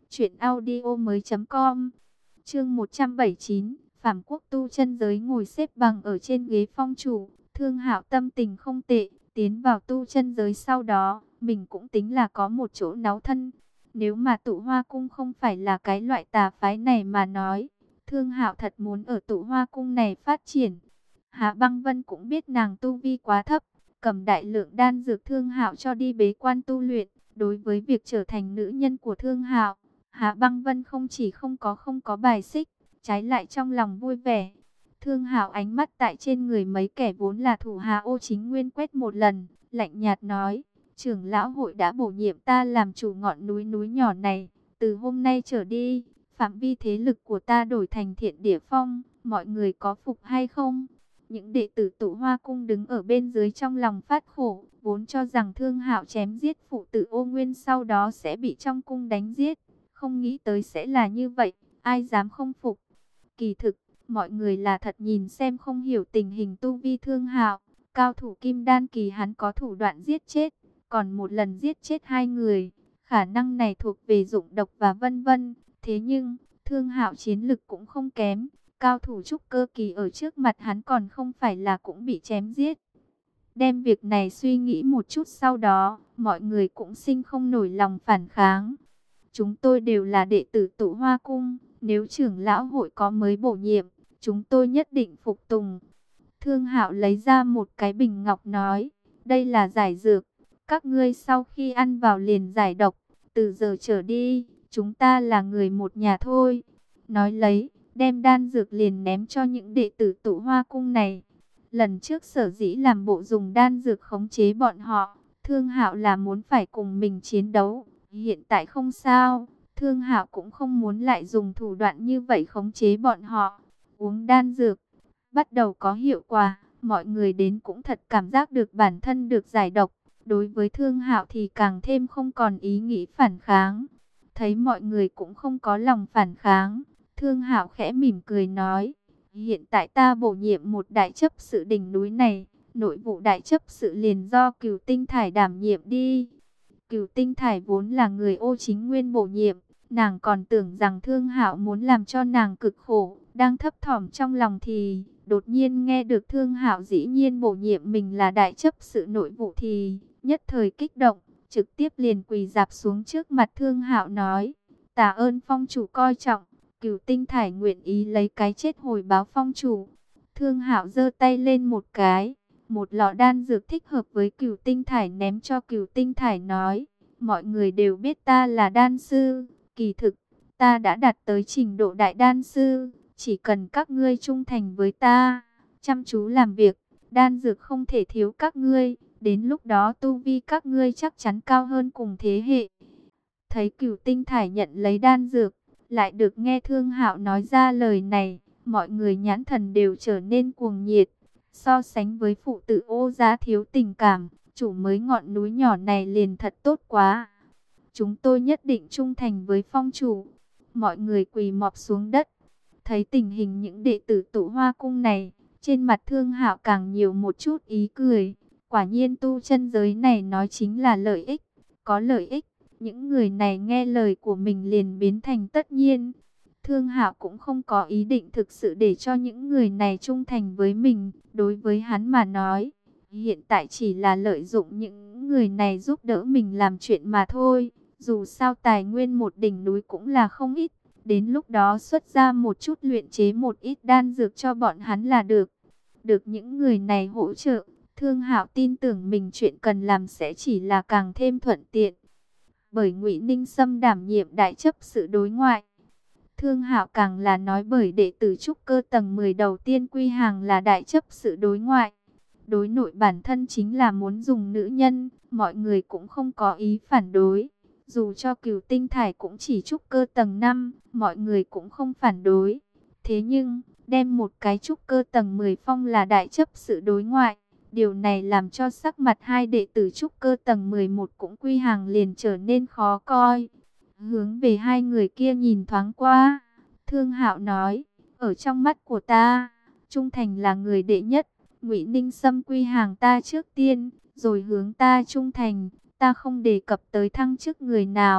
truyệnaudiomoi.com. Chương 179, Phạm Quốc tu chân giới ngồi xếp bằng ở trên ghế phong chủ. Thương Hạo tâm tình không tệ, tiến vào tu chân giới sau đó, mình cũng tính là có một chỗ náu thân. Nếu mà Tụ Hoa Cung không phải là cái loại tà phái này mà nói, Thương Hạo thật muốn ở Tụ Hoa Cung này phát triển. Hạ Băng Vân cũng biết nàng tu vi quá thấp, cầm đại lượng đan dược Thương Hạo cho đi bế quan tu luyện. Đối với việc trở thành nữ nhân của Thương Hạo, Hạ Băng Vân không chỉ không có bài xích, trái lại trong lòng vui vẻ. Thương Hạo ánh mắt tại trên người mấy kẻ vốn là thủ hạ Ô Chính Nguyên quét một lần, lạnh nhạt nói: trưởng lão hội đã bổ nhiệm ta làm chủ ngọn núi nhỏ này, từ hôm nay trở đi, phạm vi thế lực của ta đổi thành Thiện Địa Phong, mọi người có phục hay không? Những đệ tử Tụ Hoa Cung đứng ở bên dưới trong lòng phát khổ, vốn cho rằng Thương Hạo chém giết phụ tử Ô Nguyên sau đó sẽ bị trong cung đánh giết, không nghĩ tới sẽ là như vậy, ai dám không phục. Kỳ thực, mọi người là thật nhìn xem không hiểu tình hình tu vi Thương Hạo. Cao thủ Kim Đan kỳ hắn có thủ đoạn giết chết, còn một lần giết chết 2 người, khả năng này thuộc về dụng độc và vân vân. Thế nhưng, Thương Hạo chiến lực cũng không kém, cao thủ trúc cơ kỳ ở trước mặt hắn còn không phải là cũng bị chém giết. Đem việc này suy nghĩ một chút sau đó, mọi người cũng sinh không nổi lòng phản kháng. Chúng tôi đều là đệ tử Tụ Hoa Cung, nếu trưởng lão hội có mới bổ nhiệm, chúng tôi nhất định phục tùng. Thương Hạo lấy ra một cái bình ngọc nói, đây là giải dược, các ngươi sau khi ăn vào liền giải độc, từ giờ trở đi, chúng ta là người một nhà thôi. Nói lấy, đem đan dược liền ném cho những đệ tử Tụ Hoa Cung này. Lần trước sở dĩ làm bộ dùng đan dược khống chế bọn họ, Thương Hạo là muốn phải cùng mình chiến đấu, hiện tại không sao, Thương Hạo cũng không muốn lại dùng thủ đoạn như vậy khống chế bọn họ. Uống đan dược bắt đầu có hiệu quả, mọi người đến cũng thật cảm giác được bản thân được giải độc. Đối với Thương Hạo thì càng thêm không còn ý nghĩ phản kháng. Thấy mọi người cũng không có lòng phản kháng, Thương Hạo khẽ mỉm cười nói, hiện tại ta bổ nhiệm một đại chấp sự đỉnh núi này, nội vụ đại chấp sự liền do Cửu Tinh Thải đảm nhiệm đi. Cửu Tinh Thải vốn là người Ô Chính Nguyên bổ nhiệm, nàng còn tưởng rằng Thương Hạo muốn làm cho nàng cực khổ, đang thấp thỏm trong lòng thì đột nhiên nghe được Thương Hạo dĩ nhiên bổ nhiệm mình là đại chấp sự nội vụ thì nhất thời kích động, trực tiếp liền quỳ rạp xuống trước mặt Thương Hạo nói: "Tạ ơn phong chủ coi trọng, Cửu Tinh Thải nguyện ý lấy cái chết hồi báo phong chủ." Thương Hạo giơ tay lên một cái, một lọ đan dược thích hợp với Cửu Tinh Thải ném cho Cửu Tinh Thải nói: "Mọi người đều biết ta là đan sư, kỳ thực ta đã đạt tới trình độ đại đan sư, chỉ cần các ngươi trung thành với ta, chăm chú làm việc, đan dược không thể thiếu các ngươi, đến lúc đó tu vi các ngươi chắc chắn cao hơn cùng thế hệ." Thấy Cửu Tinh Thải nhận lấy đan dược, lại được nghe Thương Hạo nói ra lời này, mọi người nhãn thần đều trở nên cuồng nhiệt. So sánh với phụ tử Ô Giá thiếu tình cảm, chủ mới ngọn núi nhỏ này liền thật tốt quá. Chúng tôi nhất định trung thành với phong chủ. Mọi người quỳ mọp xuống đất. Thấy tình hình những đệ tử Tụ Hoa Cung này, trên mặt Thương Hạo càng nhiều một chút ý cười. Quả nhiên tu chân giới này nói chính là lợi ích. Có lợi ích, những người này nghe lời của mình liền biến thành tất nhiên. Thương Hạo cũng không có ý định thực sự để cho những người này trung thành với mình. Đối với hắn mà nói, hiện tại chỉ là lợi dụng những người này giúp đỡ mình làm chuyện mà thôi. Dù sao tài nguyên một đỉnh núi cũng là không ít. Đến lúc đó xuất ra một chút luyện chế một ít đan dược cho bọn hắn là được. Được những người này hỗ trợ, Thương Hạo tin tưởng mình chuyện cần làm sẽ chỉ là càng thêm thuận tiện. Bởi Ngụy Ninh Sâm đảm nhiệm đại chấp sự đối ngoại, Thương Hạo càng là nói bởi đệ tử trúc cơ tầng 10 đầu tiên quy hàng là đại chấp sự đối ngoại. Đối nội bản thân chính là muốn dùng nữ nhân, mọi người cũng không có ý phản đối. Dù cho Cửu Tinh Thải cũng chỉ trúc cơ tầng 5, mọi người cũng không phản đối. Thế nhưng, đem một cái trúc cơ tầng 10 phong là đại chấp sự đối ngoại, điều này làm cho sắc mặt hai đệ tử trúc cơ tầng 11 cũng quy hàng liền trở nên khó coi. Hướng về hai người kia nhìn thoáng qua, Thương Hạo nói, ở trong mắt của ta, trung thành là người đệ nhất. Ngụy Ninh Sâm quy hàng ta trước tiên, rồi hướng ta trung thành, ta không đề cập tới thăng chức người nào.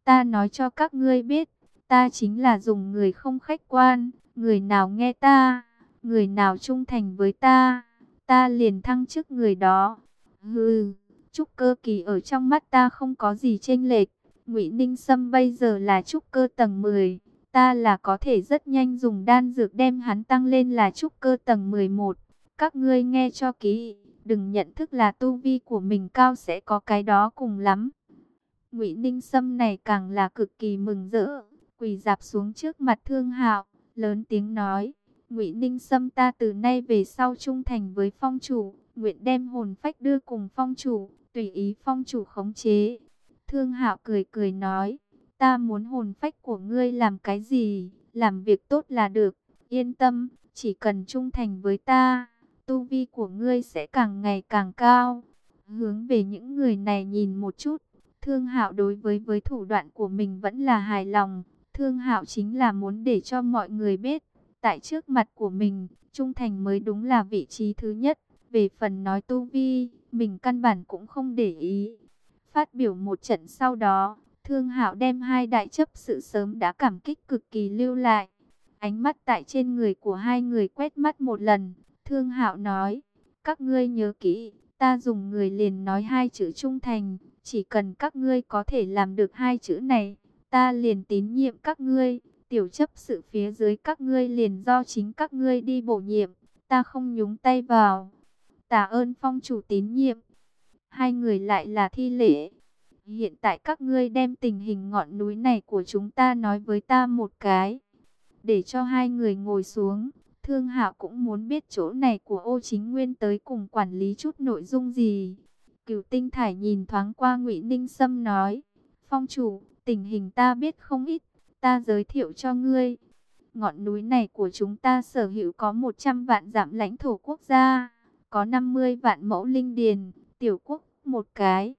Ta nói cho các ngươi biết, ta chính là dùng người không khách quan, người nào nghe ta, người nào trung thành với ta, ta liền thăng chức người đó. Hừ, trúc cơ kỳ ở trong mắt ta không có gì chênh lệch. Ngụy Ninh Sâm bây giờ là trúc cơ tầng 10, ta là có thể rất nhanh dùng đan dược đem hắn tăng lên là trúc cơ tầng 11. Các ngươi nghe cho kỹ, đừng nhận thức là tu vi của mình cao sẽ có cái đó cùng lắm. Ngụy Ninh Sâm này càng là cực kỳ mừng rỡ, quỳ rạp xuống trước mặt Thương Hạo, lớn tiếng nói: "Ngụy Ninh Sâm, ta từ nay về sau trung thành với phong chủ, nguyện đem hồn phách đưa cùng phong chủ, tùy ý phong chủ khống chế." Thương Hạo cười cười nói: "Ta muốn hồn phách của ngươi làm cái gì? Làm việc tốt là được. Yên tâm, chỉ cần trung thành với ta, tu vi của ngươi sẽ càng ngày càng cao." Hướng về những người này nhìn một chút, Thương Hạo đối với thủ đoạn của mình vẫn là hài lòng. Thương Hạo chính là muốn để cho mọi người biết, tại trước mặt của mình, trung thành mới đúng là vị trí thứ nhất. Về phần nói tu vi, mình căn bản cũng không để ý. Phát biểu một trận sau đó, Thương Hạo đem hai đại chấp sự sớm đã cảm kích cực kỳ lưu lại. Ánh mắt tại trên người của hai người quét mắt một lần, Thương Hạo nói: "Các ngươi nhớ kỹ, ta dùng người liền nói hai chữ trung thành. Chỉ cần các ngươi có thể làm được hai chữ này, ta liền tín nhiệm các ngươi. Tiểu chấp sự phía dưới các ngươi liền do chính các ngươi đi bổ nhiệm, ta không nhúng tay vào." "Tạ ơn phong chủ tín nhiệm." Hai người lại là thi lễ: "Hiện tại các ngươi đem tình hình ngọn núi này của chúng ta nói với ta một cái." Để cho hai người ngồi xuống, Thương Hạo cũng muốn biết chỗ này của Ô Chính Nguyên tới cùng quản lý chút nội dung gì. Cửu Tinh Thải nhìn thoáng qua Ngụy Ninh Sâm nói: "Phong chủ, tình hình ta biết không ít, ta giới thiệu cho ngươi. Ngọn núi này của chúng ta sở hữu có 100 vạn dặm lãnh thổ quốc gia, có 50 vạn mẫu linh điền, tiểu quốc một cái."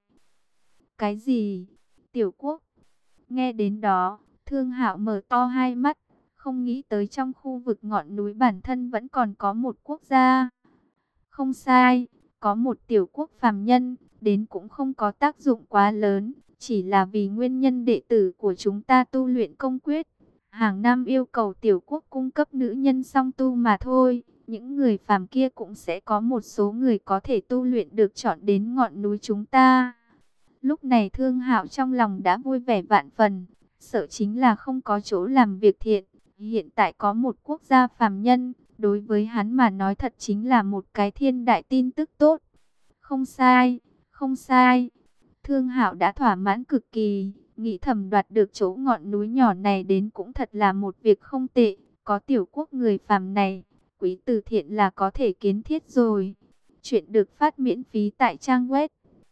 "Cái gì? Tiểu quốc?" Nghe đến đó, Thương Hạo mở to hai mắt, không nghĩ tới trong khu vực ngọn núi bản thân vẫn còn có một quốc gia. Không sai, có một tiểu quốc phàm nhân, đến cũng không có tác dụng quá lớn, chỉ là vì nguyên nhân đệ tử của chúng ta tu luyện công quyết. Hàng năm yêu cầu tiểu quốc cung cấp nữ nhân song tu mà thôi, những người phàm kia cũng sẽ có một số người có thể tu luyện được chọn đến ngọn núi chúng ta. Lúc này Thương Hạo trong lòng đã vui vẻ vạn phần, sợ chính là không có chỗ làm việc thiện. Hiện tại có một quốc gia phàm nhân, đối với hắn mà nói thật chính là một cái thiên đại tin tức tốt. Không sai, không sai. Thương Hạo đã thỏa mãn cực kỳ, nghĩ thầm đoạt được chỗ ngọn núi nhỏ này đến cũng thật là một việc không tệ. Có tiểu quốc người phàm này, quý từ thiện là có thể kiến thiết rồi. Chuyện được phát miễn phí tại trang web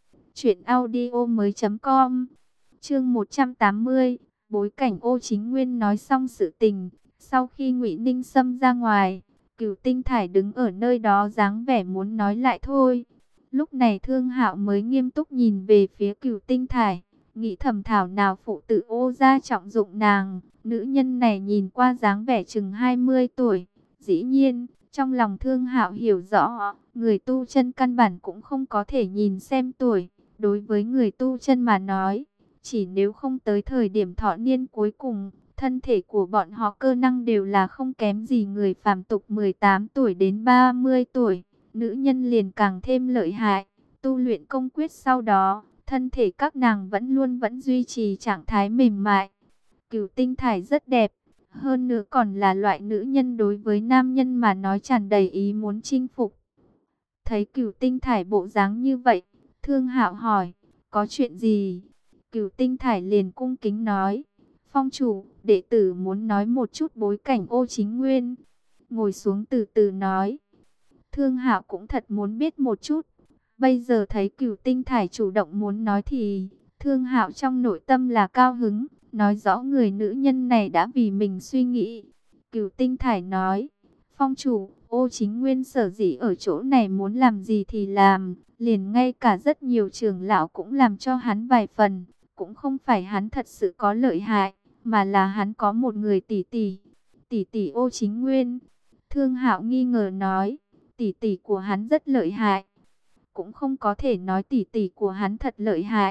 truyệnaudiomoi.com. Chương 180, bối cảnh Ô Chính Nguyên nói xong sự tình. Sau khi Ngụy Ninh Sâm ra ngoài, Cửu Tinh Thải đứng ở nơi đó dáng vẻ muốn nói lại thôi. Lúc này Thương Hạo mới nghiêm túc nhìn về phía Cửu Tinh Thải, nghĩ thầm thảo nào phụ tử Ô gia trọng dụng nàng. Nữ nhân này nhìn qua dáng vẻ chừng 20 tuổi. Dĩ nhiên, trong lòng Thương Hạo hiểu rõ, người tu chân căn bản cũng không có thể nhìn xem tuổi. Đối với người tu chân mà nói, chỉ nếu không tới thời điểm thọ niên cuối cùng, thân thể của bọn họ cơ năng đều là không kém gì người phàm tục 18 tuổi đến 30 tuổi. Nữ nhân liền càng thêm lợi hại. Tu luyện công quyết sau đó, thân thể các nàng vẫn duy trì trạng thái mềm mại. Cửu Tinh Thải rất đẹp, hơn nữa còn là loại nữ nhân đối với nam nhân mà nói tràn đầy ý muốn chinh phục. Thấy Cửu Tinh Thải bộ dáng như vậy, Thương Hạo hỏi: "Có chuyện gì?" Cửu Tinh Thải liền cung kính nói: "Phong chủ, đệ tử muốn nói một chút bối cảnh Ô Chính Nguyên." Ngồi xuống từ từ nói. Thương Hạo cũng thật muốn biết một chút. Bây giờ thấy Cửu Tinh Thải chủ động muốn nói thì Thương Hạo trong nội tâm là cao hứng, nói rõ người nữ nhân này đã vì mình suy nghĩ. Cửu Tinh Thải nói: "Phong chủ, Ô Chính Nguyên sở dĩ ở chỗ này muốn làm gì thì làm, liền ngay cả rất nhiều trưởng lão cũng làm cho hắn vài phần. Cũng không phải hắn thật sự có lợi hại, mà là hắn có một người tỷ tỷ." "Tỷ tỷ Ô Chính Nguyên?" Thương Hạo nghi ngờ nói. "Tỷ tỷ của hắn rất lợi hại." "Cũng không có thể nói tỷ tỷ của hắn thật lợi hại.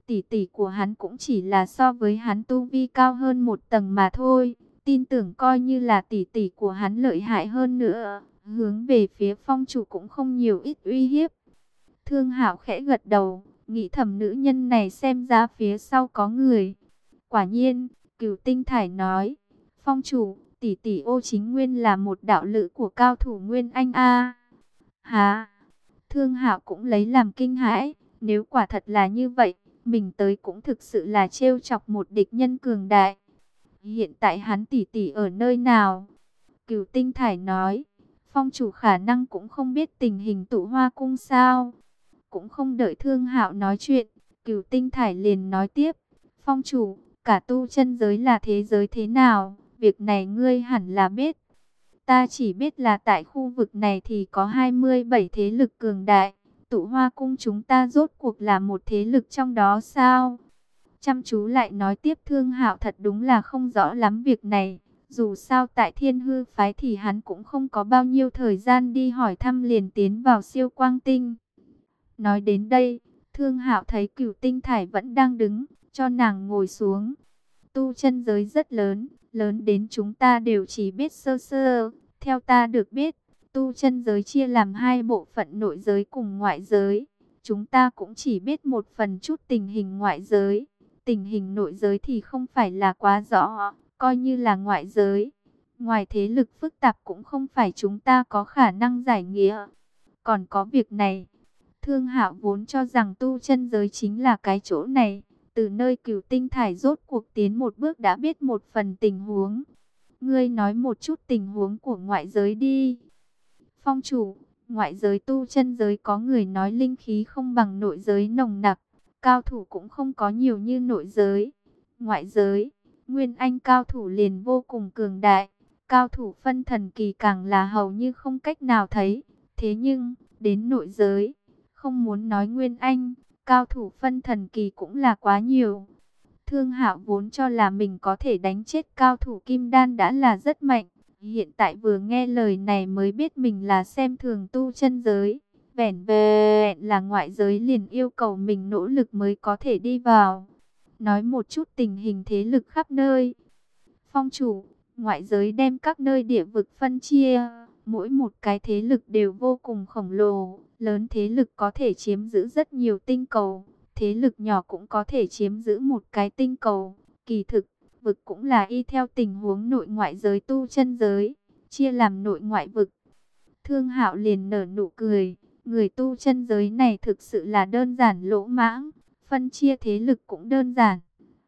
tỷ tỷ của hắn cũng chỉ là so với hắn tu vi cao hơn một tầng mà thôi. Tin tưởng coi như là tỷ tỷ của hắn lợi hại hơn nữa, hướng về phía phong chủ cũng không nhiều ít uy hiếp. Thương Hạo khẽ gật đầu, nghĩ thầm nữ nhân này xem ra phía sau có người. Quả nhiên, Cửu Tinh Thải nói, phong chủ, tỷ tỷ Ô Chính Nguyên là một đạo lữ của cao thủ Nguyên Anh a. Hả? Thương Hạo cũng lấy làm kinh hãi, nếu quả thật là như vậy, mình tới cũng thực sự là trêu chọc một địch nhân cường đại. Hiện tại hắn tỷ tỷ ở nơi nào? Cửu Tinh Thải nói, phong chủ khả năng cũng không biết tình hình Tụ Hoa cung sao. Cũng không đợi Thương Hạo nói chuyện, Cửu Tinh Thải liền nói tiếp, phong chủ, cả tu chân giới là thế giới thế nào, việc này ngươi hẳn là biết. Ta chỉ biết là tại khu vực này thì có 27 thế lực cường đại, Tụ Hoa cung chúng ta rốt cuộc là một thế lực trong đó sao? Chăm chú lại nói tiếp, Thương Hạo thật đúng là không rõ lắm việc này. Dù sao tại Thiên Hư phái thì hắn cũng không có bao nhiêu thời gian đi hỏi thăm, liền tiến vào Siêu Quang Tinh. Nói đến đây, Thương Hạo thấy Cửu Tinh Thải vẫn đang đứng, cho nàng ngồi xuống. Tu chân giới rất lớn, lớn đến chúng ta đều chỉ biết sơ sơ. Theo ta được biết, tu chân giới chia làm hai bộ phận, nội giới cùng ngoại giới. Chúng ta cũng chỉ biết một phần chút tình hình ngoại giới. Tình hình nội giới thì không phải là quá rõ, coi như là ngoại giới. Ngoài thế lực phức tạp cũng không phải chúng ta có khả năng giải nghĩa. Còn có việc này, Thương Hạo vốn cho rằng tu chân giới chính là cái chỗ này. Từ nơi Cửu Tinh Thải rốt cuộc tiến một bước đã biết một phần tình huống. Ngươi nói một chút tình huống của ngoại giới đi. Phong chủ, ngoại giới tu chân giới có người nói linh khí không bằng nội giới nồng nặc, cao thủ cũng không có nhiều như nội giới. Ngoại giới, Nguyên Anh cao thủ liền vô cùng cường đại, cao thủ phân thần kỳ càng là hầu như không cách nào thấy. Thế nhưng, đến nội giới, không muốn nói Nguyên Anh, cao thủ phân thần kỳ cũng là quá nhiều. Thương Hạo vốn cho là mình có thể đánh chết cao thủ kim đan đã là rất mạnh. Hiện tại vừa nghe lời này mới biết mình là xem thường tu chân giới. Vẻn vẹn là ngoại giới liền yêu cầu mình nỗ lực mới có thể đi vào. Nói một chút tình hình thế lực khắp nơi. Phong chủ, ngoại giới đem các nơi địa vực phân chia. Mỗi một cái thế lực đều vô cùng khổng lồ. Lớn thế lực có thể chiếm giữ rất nhiều tinh cầu. Thế lực nhỏ cũng có thể chiếm giữ một cái tinh cầu. Kỳ thực, vực cũng là y theo tình huống nội ngoại giới tu chân giới, chia làm nội ngoại vực. Thương Hạo liền nở nụ cười, người tu chân giới này thực sự là đơn giản lỗ mãng, phân chia thế lực cũng đơn giản.